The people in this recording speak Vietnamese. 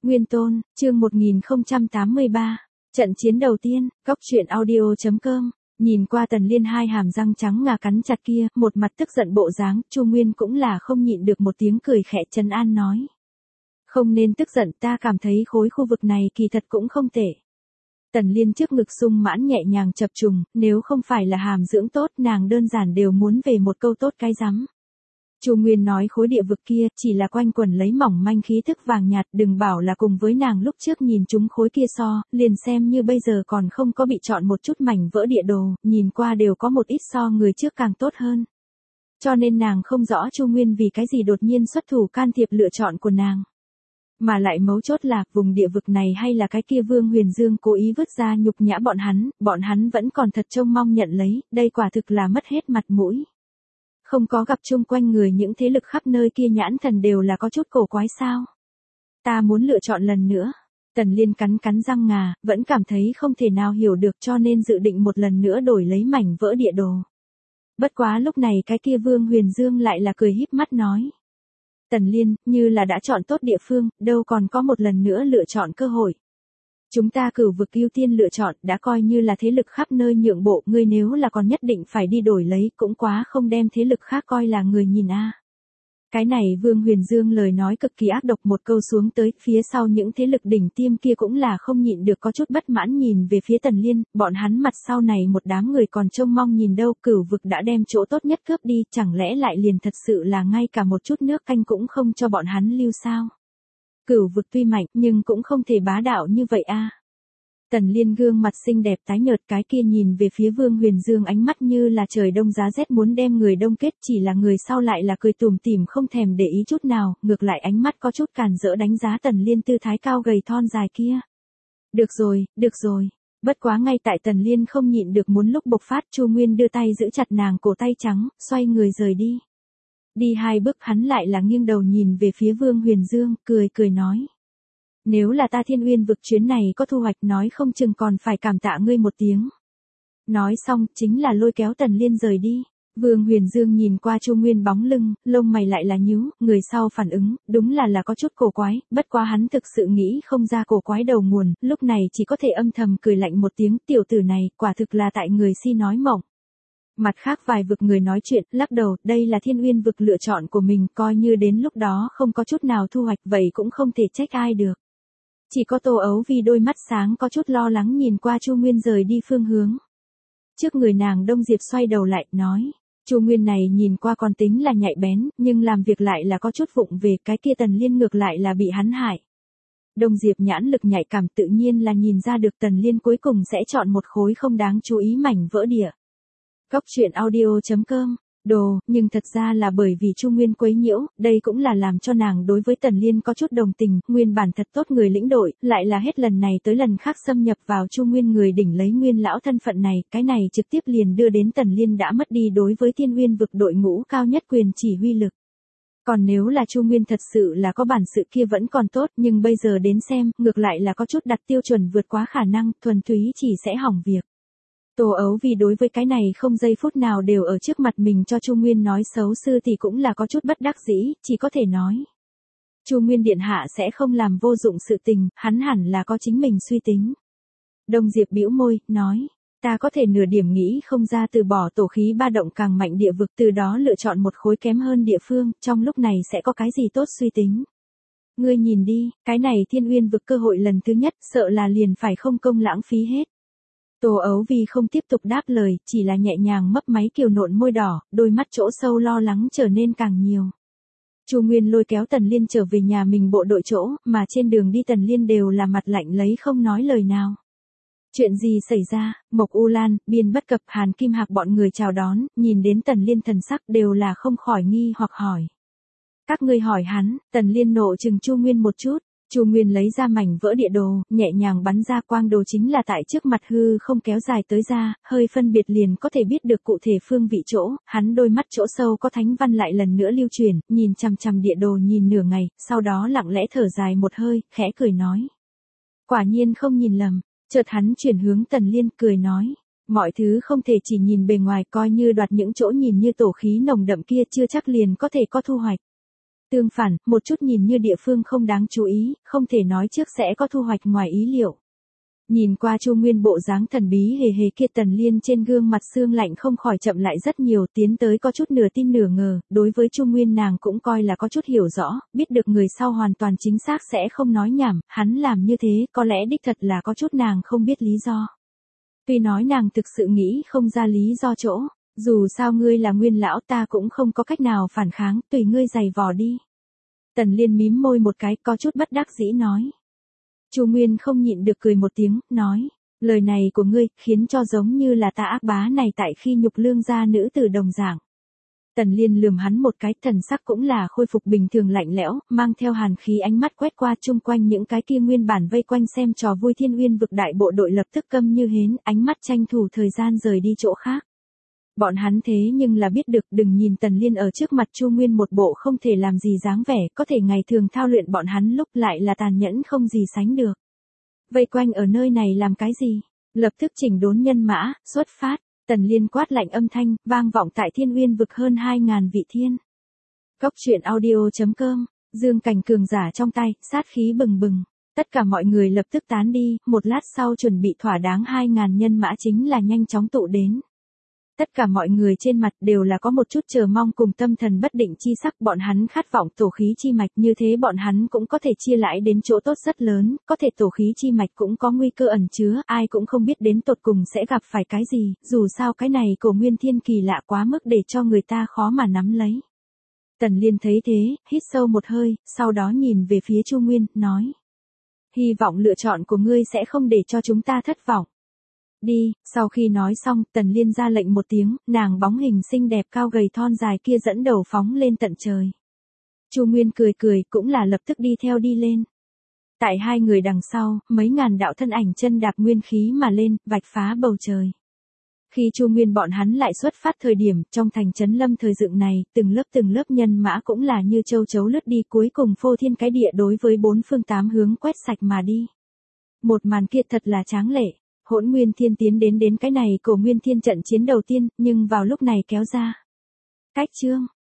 Nguyên Tôn, chương 1083, trận chiến đầu tiên, góc truyện audio.com. Nhìn qua Tần Liên hai hàm răng trắng ngà cắn chặt kia, một mặt tức giận bộ dáng, Chu Nguyên cũng là không nhịn được một tiếng cười khẽ trấn an nói. Không nên tức giận, ta cảm thấy khối khu vực này kỳ thật cũng không tệ. Tần Liên trước ngực sung mãn nhẹ nhàng chập trùng, nếu không phải là hàm dưỡng tốt nàng đơn giản đều muốn về một câu tốt cái rắm. Chu Nguyên nói khối địa vực kia chỉ là quanh quẩn lấy mỏng manh khí thức vàng nhạt, đừng bảo là cùng với nàng lúc trước nhìn chúng khối kia so, liền xem như bây giờ còn không có bị chọn một chút mảnh vỡ địa đồ, nhìn qua đều có một ít so người trước càng tốt hơn. Cho nên nàng không rõ Chu Nguyên vì cái gì đột nhiên xuất thủ can thiệp lựa chọn của nàng. Mà lại mấu chốt là vùng địa vực này hay là cái kia Vương Huyền Dương cố ý vứt ra nhục nhã bọn hắn vẫn còn thật trông mong nhận lấy, đây quả thực là mất hết mặt mũi. Không có gặp chung quanh người những thế lực khắp nơi kia nhãn thần đều là có chút cổ quái sao. Ta muốn lựa chọn lần nữa. Tần Liên cắn răng ngà, vẫn cảm thấy không thể nào hiểu được cho nên dự định một lần nữa đổi lấy mảnh vỡ địa đồ. Bất quá lúc này cái kia Vương Huyền Dương lại là cười híp mắt nói. Tần Liên, như là đã chọn tốt địa phương, đâu còn có một lần nữa lựa chọn cơ hội. Chúng ta cửu vực ưu tiên lựa chọn, đã coi như là thế lực khắp nơi nhượng bộ, ngươi nếu là còn nhất định phải đi đổi lấy, cũng quá không đem thế lực khác coi là người nhìn a. Cái này Vương Huyền Dương lời nói cực kỳ ác độc, một câu xuống tới, phía sau những thế lực đỉnh tiêm kia cũng là không nhịn được có chút bất mãn nhìn về phía Tần Liên, bọn hắn mặt sau này một đám người còn trông mong nhìn đâu, cửu vực đã đem chỗ tốt nhất cướp đi, chẳng lẽ lại liền thật sự là ngay cả một chút nước canh cũng không cho bọn hắn lưu sao? Cửu vực tuy mạnh nhưng cũng không thể bá đạo như vậy a. Tần Liên gương mặt xinh đẹp tái nhợt, cái kia nhìn về phía Vương Huyền Dương ánh mắt như là trời đông giá rét muốn đem người đông kết, chỉ là người sau lại là cười tủm tỉm không thèm để ý chút nào, ngược lại ánh mắt có chút càn rỡ đánh giá Tần Liên tư thái cao gầy thon dài kia. Được rồi. Bất quá ngay tại Tần Liên không nhịn được muốn lúc bộc phát, Chu Nguyên đưa tay giữ chặt nàng cổ tay trắng, xoay người rời đi. Đi hai bước hắn lại là nghiêng đầu nhìn về phía Vương Huyền Dương, cười nói. Nếu là ta Thiên Uyên vực chuyến này có thu hoạch nói không chừng còn phải cảm tạ ngươi một tiếng. Nói xong, chính là lôi kéo Tần Liên rời đi. Vương Huyền Dương nhìn qua Chu Nguyên bóng lưng, lông mày lại là nhíu, người sau phản ứng, đúng là có chút cổ quái, bất quá hắn thực sự nghĩ không ra cổ quái đầu nguồn, lúc này chỉ có thể âm thầm cười lạnh một tiếng, tiểu tử này, quả thực là tại người si nói mộng. Mặt khác vài vực người nói chuyện, lắc đầu, đây là Thiên Uyên vực lựa chọn của mình, coi như đến lúc đó không có chút nào thu hoạch, vậy cũng không thể trách ai được. Chỉ có Tô Ấu vì đôi mắt sáng có chút lo lắng nhìn qua Chu Nguyên rời đi phương hướng. Trước người nàng Đông Diệp xoay đầu lại, nói, Chu Nguyên này nhìn qua còn tính là nhạy bén, nhưng làm việc lại là có chút vụng về, cái kia Tần Liên ngược lại là bị hắn hại. Đông Diệp nhãn lực nhạy cảm tự nhiên là nhìn ra được Tần Liên cuối cùng sẽ chọn một khối không đáng chú ý mảnh vỡ địa. Góc truyện audio.com. Nhưng thật ra là bởi vì Chu Nguyên quấy nhiễu, đây cũng là làm cho nàng đối với Tần Liên có chút đồng tình, nguyên bản thật tốt người lĩnh đội, lại là hết lần này tới lần khác xâm nhập vào Chu Nguyên người đỉnh lấy Nguyên lão thân phận này, cái này trực tiếp liền đưa đến Tần Liên đã mất đi đối với Thiên Uyên vực đội ngũ cao nhất quyền chỉ huy lực. Còn nếu là Chu Nguyên thật sự là có bản sự kia vẫn còn tốt, nhưng bây giờ đến xem, ngược lại là có chút đặt tiêu chuẩn vượt quá khả năng, thuần túy chỉ sẽ hỏng việc. Tô Ấu vì đối với cái này không giây phút nào đều ở trước mặt mình cho Chu Nguyên nói xấu sư thì cũng là có chút bất đắc dĩ, chỉ có thể nói. Chu Nguyên điện hạ sẽ không làm vô dụng sự tình, hắn hẳn là có chính mình suy tính. Đông Diệp bĩu môi, nói, ta có thể nửa điểm nghĩ không ra từ bỏ tổ khí ba động càng mạnh địa vực, từ đó lựa chọn một khối kém hơn địa phương, trong lúc này sẽ có cái gì tốt suy tính. Ngươi nhìn đi, cái này Thiên Uyên vực cơ hội lần thứ nhất, sợ là liền phải không công lãng phí hết. Tô Ấu vì không tiếp tục đáp lời, chỉ là nhẹ nhàng mấp máy kiều nộn môi đỏ, đôi mắt chỗ sâu lo lắng trở nên càng nhiều. Chu Nguyên lôi kéo Tần Liên trở về nhà mình bộ đội chỗ, mà trên đường đi Tần Liên đều là mặt lạnh lấy không nói lời nào. Chuyện gì xảy ra? Mộc U Lan, Biên Bất Cập, Hàn Kim Hạc bọn người chào đón, nhìn đến Tần Liên thần sắc đều là không khỏi nghi hoặc hỏi. Các ngươi hỏi hắn, Tần Liên nộ chừng Chu Nguyên một chút. Chu Nguyên lấy ra mảnh vỡ địa đồ, nhẹ nhàng bắn ra quang đồ chính là tại trước mặt hư không kéo dài tới ra, hơi phân biệt liền có thể biết được cụ thể phương vị chỗ, hắn đôi mắt chỗ sâu có thánh văn lại lần nữa lưu truyền, nhìn chằm chằm địa đồ nhìn nửa ngày, sau đó lặng lẽ thở dài một hơi, khẽ cười nói. Quả nhiên không nhìn lầm, chợt hắn chuyển hướng Tần Liên cười nói. Mọi thứ không thể chỉ nhìn bề ngoài, coi như đoạt những chỗ nhìn như tổ khí nồng đậm kia chưa chắc liền có thể có thu hoạch. Tương phản, một chút nhìn như địa phương không đáng chú ý, không thể nói trước sẽ có thu hoạch ngoài ý liệu. Nhìn qua Chu Nguyên bộ dáng thần bí hề hề kia, Tần Liên trên gương mặt sương lạnh không khỏi chậm lại rất nhiều, tiến tới có chút nửa tin nửa ngờ, đối với Chu Nguyên nàng cũng coi là có chút hiểu rõ, biết được người sau hoàn toàn chính xác sẽ không nói nhảm, hắn làm như thế có lẽ đích thật là có chút nàng không biết lý do. Tuy nói nàng thực sự nghĩ không ra lý do chỗ, dù sao ngươi là Nguyên lão ta cũng không có cách nào phản kháng, tùy ngươi giày vò đi. Tần Liên mím môi một cái có chút bất đắc dĩ nói. Chu Nguyên không nhịn được cười một tiếng, nói, lời này của ngươi khiến cho giống như là ta ác bá này tại khi nhục lương gia nữ tử đồng dạng. Tần Liên lườm hắn một cái, thần sắc cũng là khôi phục bình thường lạnh lẽo, mang theo hàn khí ánh mắt quét qua chung quanh những cái kia nguyên bản vây quanh xem trò vui Thiên Uyên vực đại bộ đội, lập tức câm như hến, ánh mắt tranh thủ thời gian rời đi chỗ khác. Bọn hắn thế nhưng là biết được, đừng nhìn Tần Liên ở trước mặt Chu Nguyên một bộ không thể làm gì dáng vẻ, có thể ngày thường thao luyện bọn hắn lúc lại là tàn nhẫn không gì sánh được. Vây quanh ở nơi này làm cái gì? Lập tức chỉnh đốn nhân mã, xuất phát. Tần Liên quát lạnh âm thanh, vang vọng tại Thiên Uyên vực hơn 2.000 vị thiên. Góc truyện audio.com, dương cảnh cường giả trong tay, sát khí bừng bừng. Tất cả mọi người lập tức tán đi, một lát sau chuẩn bị thỏa đáng 2.000 nhân mã chính là nhanh chóng tụ đến. Tất cả mọi người trên mặt đều là có một chút chờ mong cùng tâm thần bất định chi sắc, bọn hắn khát vọng tổ khí chi mạch, như thế bọn hắn cũng có thể chia lãi đến chỗ tốt rất lớn, có thể tổ khí chi mạch cũng có nguy cơ ẩn chứa, ai cũng không biết đến tột cùng sẽ gặp phải cái gì, dù sao cái này cổ nguyên thiên kỳ lạ quá mức để cho người ta khó mà nắm lấy. Tần Liên thấy thế, hít sâu một hơi, sau đó nhìn về phía Chu Nguyên, nói. Hy vọng lựa chọn của ngươi sẽ không để cho chúng ta thất vọng. Đi, sau khi nói xong, Tần Liên ra lệnh một tiếng, nàng bóng hình xinh đẹp cao gầy thon dài kia dẫn đầu phóng lên tận trời. Chu Nguyên cười cười, cũng là lập tức đi theo đi lên. Tại hai người đằng sau, mấy ngàn đạo thân ảnh chân đạp nguyên khí mà lên, vạch phá bầu trời. Khi Chu Nguyên bọn hắn lại xuất phát thời điểm, trong thành trấn Lâm thời dựng này, từng lớp nhân mã cũng là như châu chấu lướt đi, cuối cùng phô thiên cái địa đối với bốn phương tám hướng quét sạch mà đi. Một màn kia thật là tráng lệ. Hỗn Nguyên Thiên tiến đến cái này cổ Nguyên Thiên trận chiến đầu tiên, nhưng vào lúc này kéo ra. Cách chương